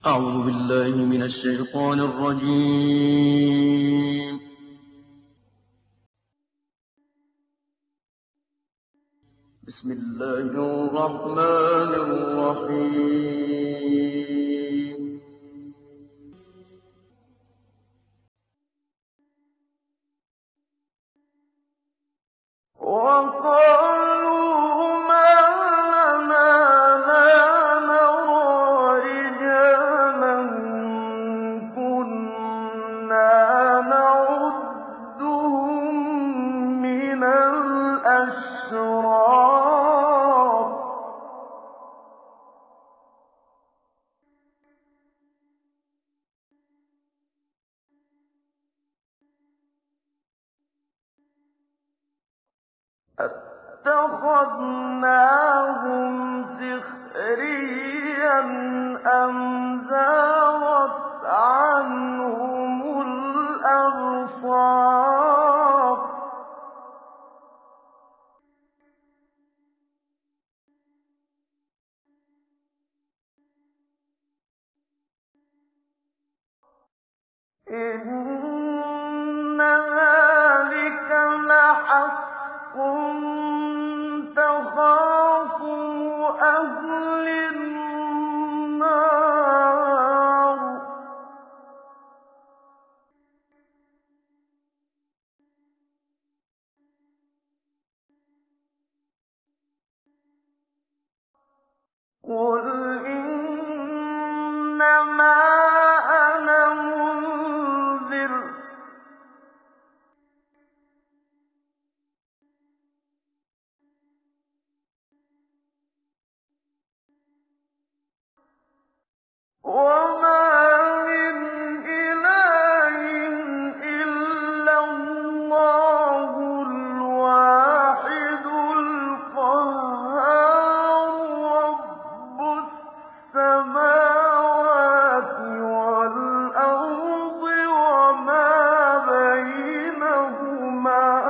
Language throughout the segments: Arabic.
أعوذ بالله من الشيطان الرجيم. بسم الله الرحمن الرحيم. وقالوا ما لنا لا نرى رجالا كنا نعدهم من الأشرار أَتَّخَذْنَاهُمْ سِخْرِيًّا أَمْ زَاغَتْ عَنْهُمُ الْأَبْصَارُ إِنَّ ذَٰلِكَ لَحَقٌّ تَخَاصُمُ أَهْلِ النَّارِ قُلْ إِنَّمَا أَنَا مُنذِرٌ ۖ وَمَا مِنْ إِلَٰهٍ إِلَّا اللَّهُ الْوَاحِدُ الْقَهَّارُ رَبُّ السَّمَاوَاتِ وَالْأَرْضِ وَمَا بَيْنَهُمَا ۖ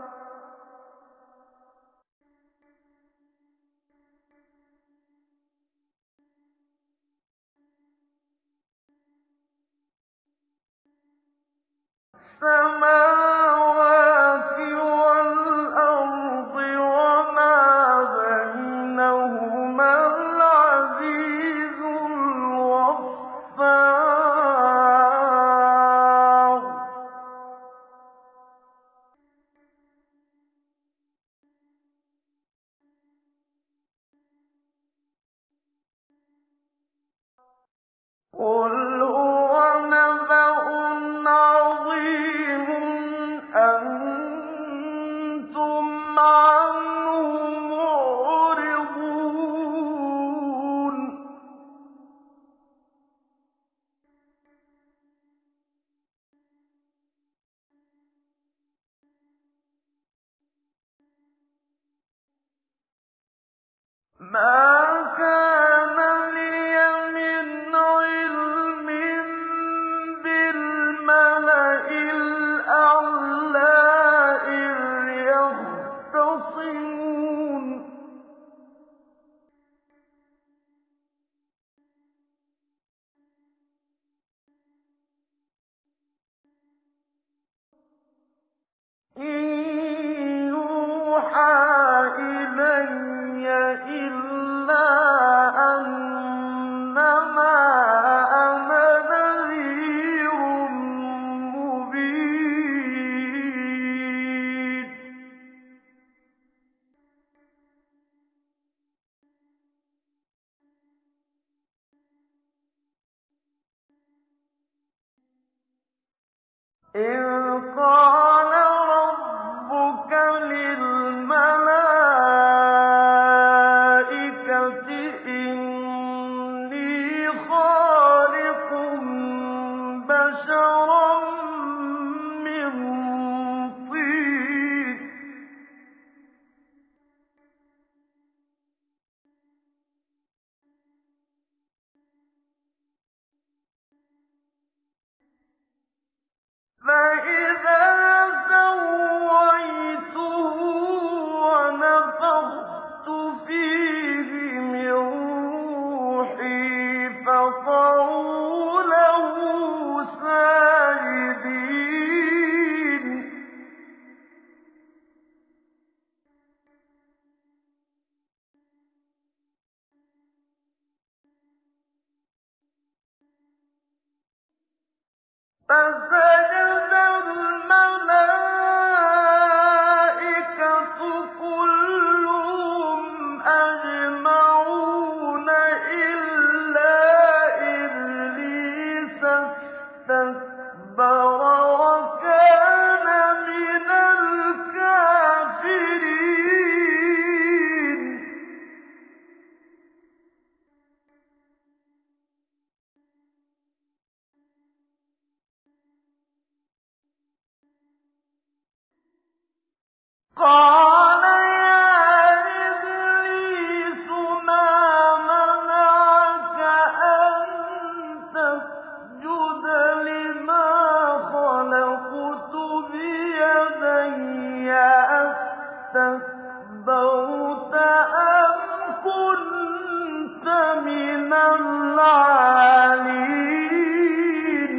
السَّمَاوَاتِ وَالْأَرْضِ وَمَا بَيْنَهُمَا الْعَزِيزُ الْغَفَّارُ قُلْ هُوَ نَبَأٌ عَظِيمٌ أَنتُمْ عَنْهُ مُعْرِضُونَ مَا كَانَ لِيَ مِنْ عِلْمٍ بِالْمَلَإِ الْأَعْلَىٰ إِذْ يَخْتَصِمُونَ إِن يُوحَىٰ إِلَيَّ إِلَّا أَنَّمَا أَنَا نَذِيرٌ مُّبِينٌ إِذْ قَالَ رَبُّكَ لِلْمَلَائِكَةِ إِنِّي خَالِقٌ بَشَرًا مِّن طِينٍ فَإِذَا فَسَجَدَ الْمَلَائِكَةُ كُلُّهُمْ أَجْمَعُونَ إِلَّا إِبْلِيسَ اسْتَكْبَرَ وَكَانَ مِنَ الْكَافِرِينَ قَالَ يَا إِبْلِيسُ مَا مَنَعَكَ أَن تَسْجُدَ لِمَا خَلَقْتُ بِيَدَيَّ أَسْتَكْبَرْتَ أَمْ كُنتَ مِنَ الْعَالِينَ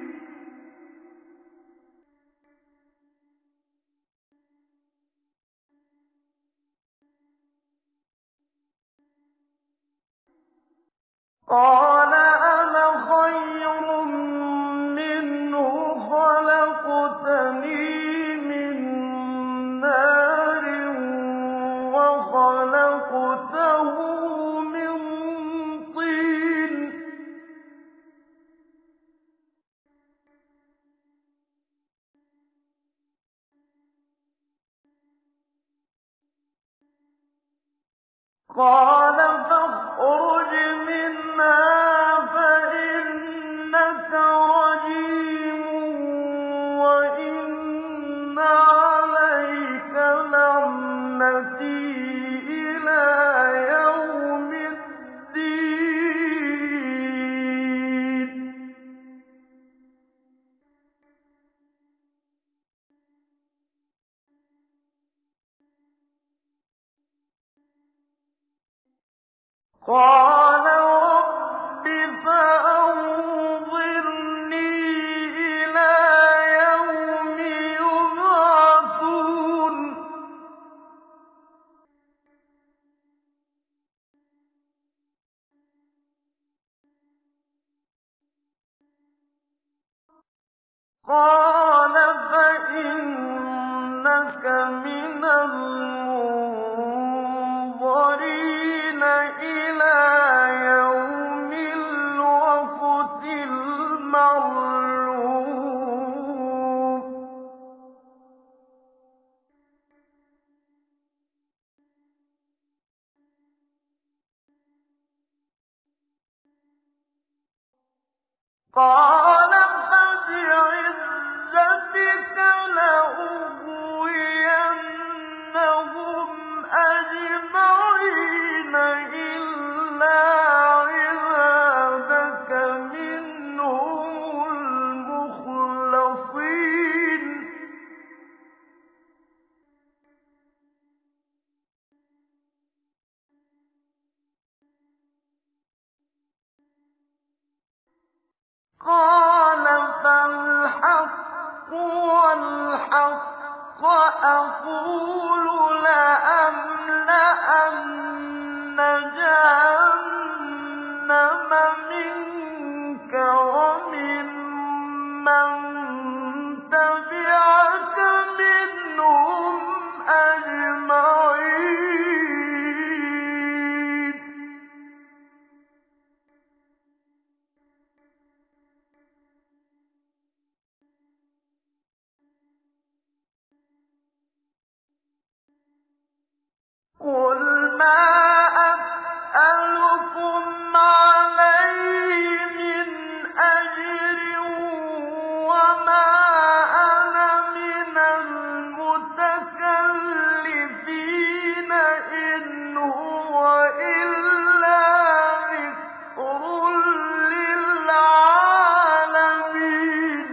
قَالَ أَنَا خَيْرٌ مِّنْهُ خَلَقْتَنِي مِن نَّارٍ وَخَلَقْتَهُ مِن طِينٍ قَالَ فَاخْرُجْ مِنْهَا فَإِنَّكَ رَجِيمٌ وَإِنَّ عَلَيْكَ لَعْنَتِي إِلَىٰ يَوْمِ الدِّينِ قَالَ رَبِّ فَأَنظِرْنِي إِلَىٰ يَوْمِ يُبْعَثُونَ قَالَ فَإِنَّكَ مِنَ الْمُنظَرِينَ إِلَىٰ يَوْمِ الْوَقْتِ الْمَعْلُومِ قَالَ فَبِعِزَّتِكَ لَأُغْوِيَنَّهُمْ أَجْمَعِينَ إِلَّا عِبَادَكَ مِنْهُمُ الْمُخْلَصِينَ قَالَ فَالْحَقُّ وَالْحَقَّ أَقُولُ لَأَمْلَأَنَّ جَهَنَّمَ مِنكَ وَمِمَّن تَبِعَكَ مِنْهُمْ أَجْمَعِينَ قُلْ مَا أَسْأَلُكُمْ عَلَيْهِ مِنْ أَجْرٍ وَمَا أَنَا مِنَ الْمُتَكَلِّفِينَ إِنْ هُوَ إِلَّا ذِكْرٌ لِّلْعَالَمِينَ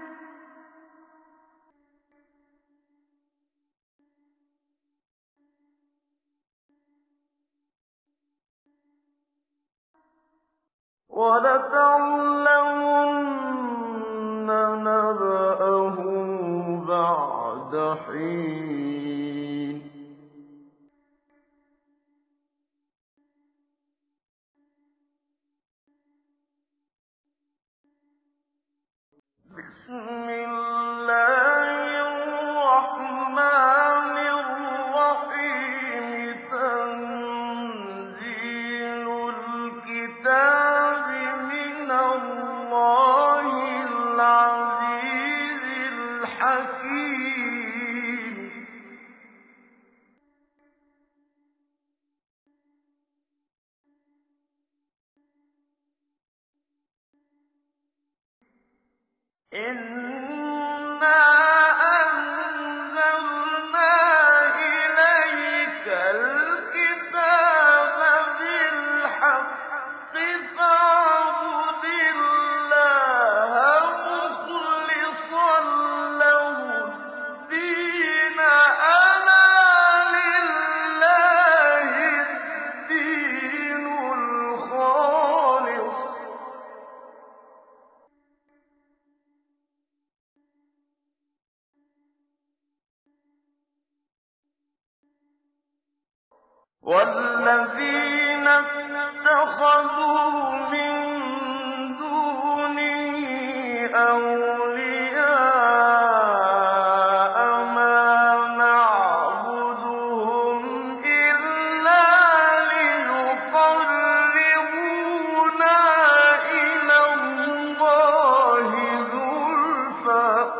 وَلَتَعْلَمُنَّ نَبَأَهُ بَعْدَ حِينٍ إِنَّا أَنزَلْنَا إِلَيْكَ الْكِتَابَ بِالْحَقِّ فَاعْبُدِ اللَّهَ مُخْلِصًا لَّهُ الدِّينَ أَلَا لِلَّهِ الدِّينُ الْخَالِصُ ۚ وَالَّذِينَ اتَّخَذُوا مِن دُونِهِ أَوْلِيَاءَ مَا نَعْبُدُهُمْ إِلَّا لِيُقَرِّبُونَا إِلَى اللَّهِ زُلْفَىٰ ۚ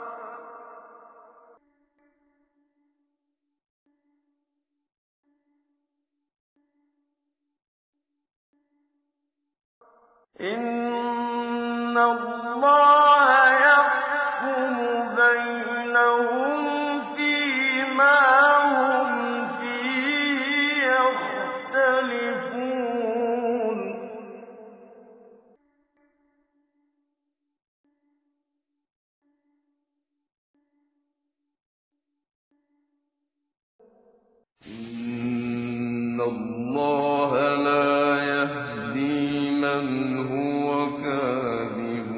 إِنَّ اللَّهَ يَحْكُمُ بَيْنَهُمْ فِيمَا هُمْ فِيهِ يَخْتَلِفُونَ إِنَّ اللَّهَ لَا يَهْدِي مَنْ هُوَ كَاذِبٌ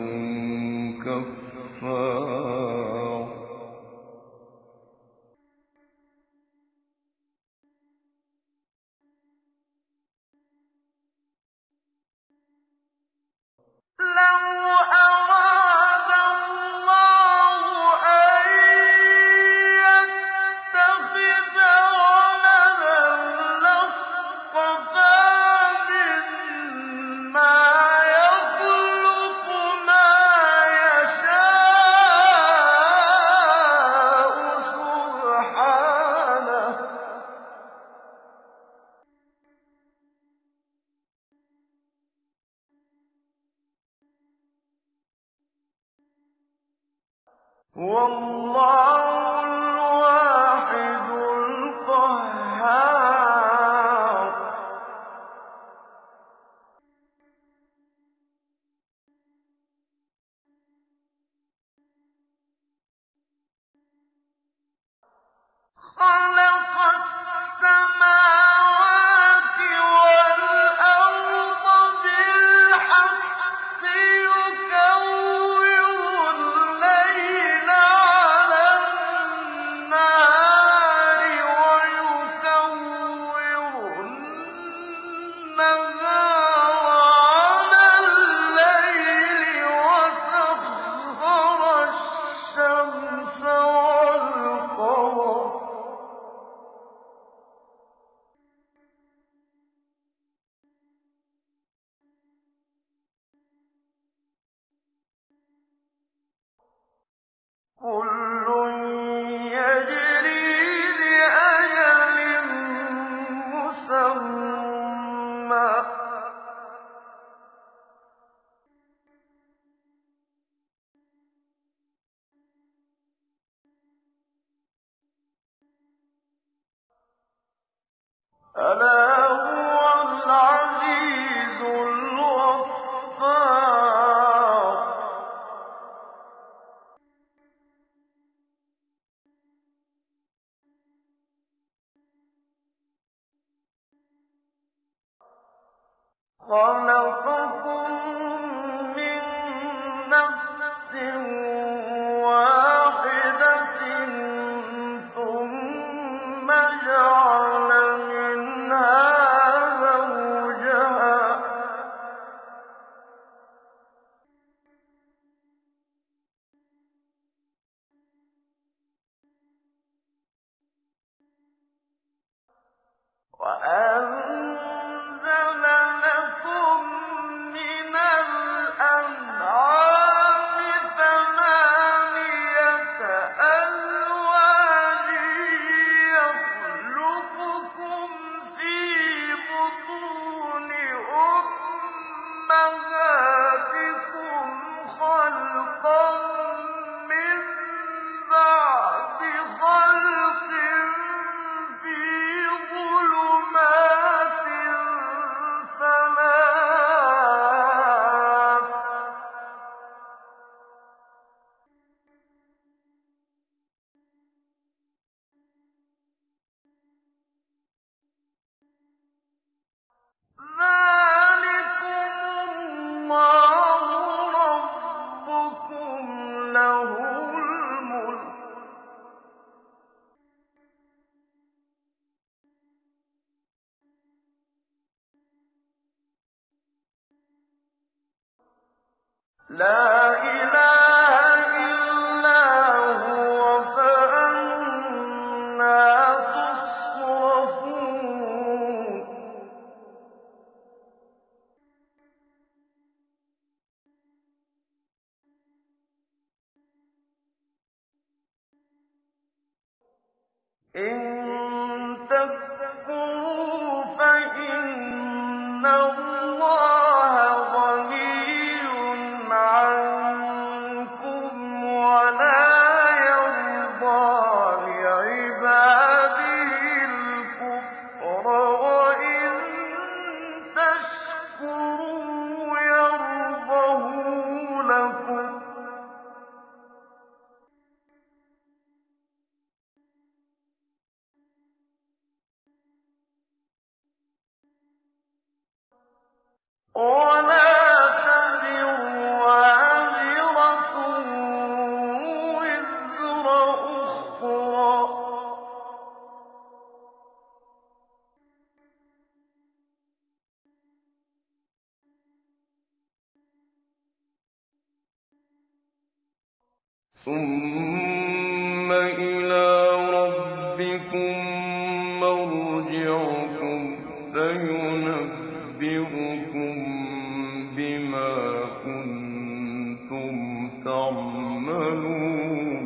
كَفَّارٌ لَّوْ أَرَادَ اللَّهُ أَن يَتَّخِذَ وَلَدًا لَّاصْطَفَىٰ مِمَّا يَخْلُقُ مَا يَشَاءُ سُبْحَانَهُ ۖ هُوَ اللَّهُ الْوَاحِدُ الْقَهَّارُ خَلَقَ السَّمَاوَاتِ وَالْأَرْضَ بِالْحَقِّ يُكَوِّرُ اللَّيْلَ عَلَى النَّهَارِ وَيُكَوِّرُ النَّهَارَ عَلَى اللَّيْلِ وَسَخَّرَ الشَّمْسَ وَالْقَمَرَ كُلٌّ يَجْرِي لِأَجَلٍ مُّسَمًّى ۚ أَلَا هُوَ الْعَزِيزُ الْغَفَّارُ خَلَقَكُم مِّن نَّفْسٍ وَاحِدَةٍ ثُمَّ جَعَلَ مِنْهَا زَوْجَهَا وَأَنزَلَ لَكُم مِّنَ الْأَنْعَامِ ثَمَانِيَةَ أَزْوَاجٍ يَخْلُقُكُمْ فِي بُطُونِ أُمَّهَاتِكُمْ خَلْقًا لَا إِلَٰهَ إِلَّا هُوَ فَأَنَّىٰ تُصْرَفُونَ إِن تَكْفُرُوا فَإِنَّ اللَّهَ غَنِيٌّ عَنكُمْ وَلَا يَرْضَىٰ لِعِبَادِهِ الْكُفْرَ وَإِن تَشْكُرُوا يَرْضَهُ لَكُمْ ۗ وَلَا تَزِرُ وَازِرَةٌ وِزْرَ أُخْرَىٰ ۗ ثُمَّ إِلَىٰ رَبِّكُم مَّرْجِعُكُمْ فَيُنَبِّئُكُم بِمَا كُنتُمْ تَعْمَلُونَ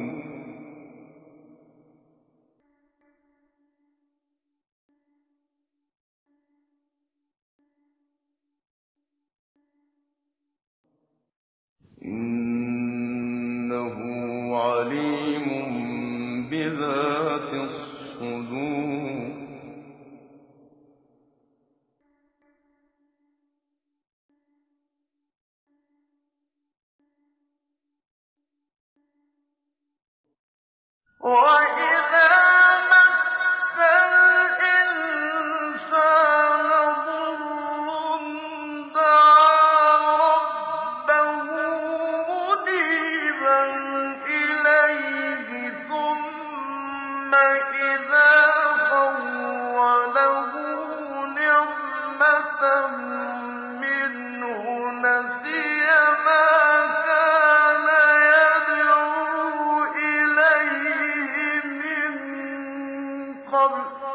إِنَّهُ عَلِيمٌ بِذَاتِ الصُّدُورِ وَإِذَا مَسَّ الْإِنسَانَ ضُرٌّ دَعَا رَبَّهُ مُنِيبًا إِلَيْهِ ثُمَّ إِذَا خَوَّلَهُ نِعْمَةً مِّنْهُ نَسِيَ مَا كَانَ يَدْعُو إِلَيْهِ مِن قَبْلُ ۚ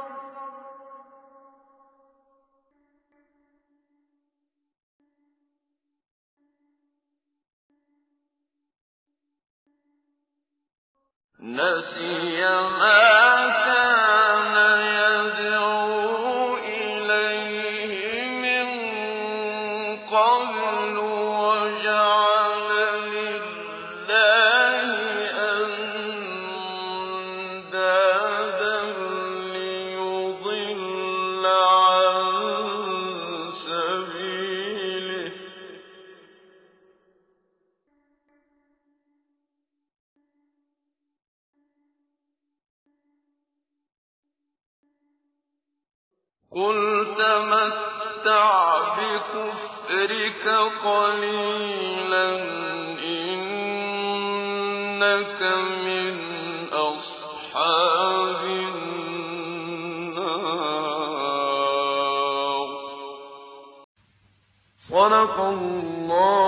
وَجَعَلَ لِلَّهِ أَندَادًا لِّيُضِلَّ عَن سَبِيلِهِ ۗ قُلْ تَمَتَّعْ بِكُفْرِكَ قَلِيلًا إِنَّكَ مِنْ أَصْحَابِ النَّارِ. صدق الله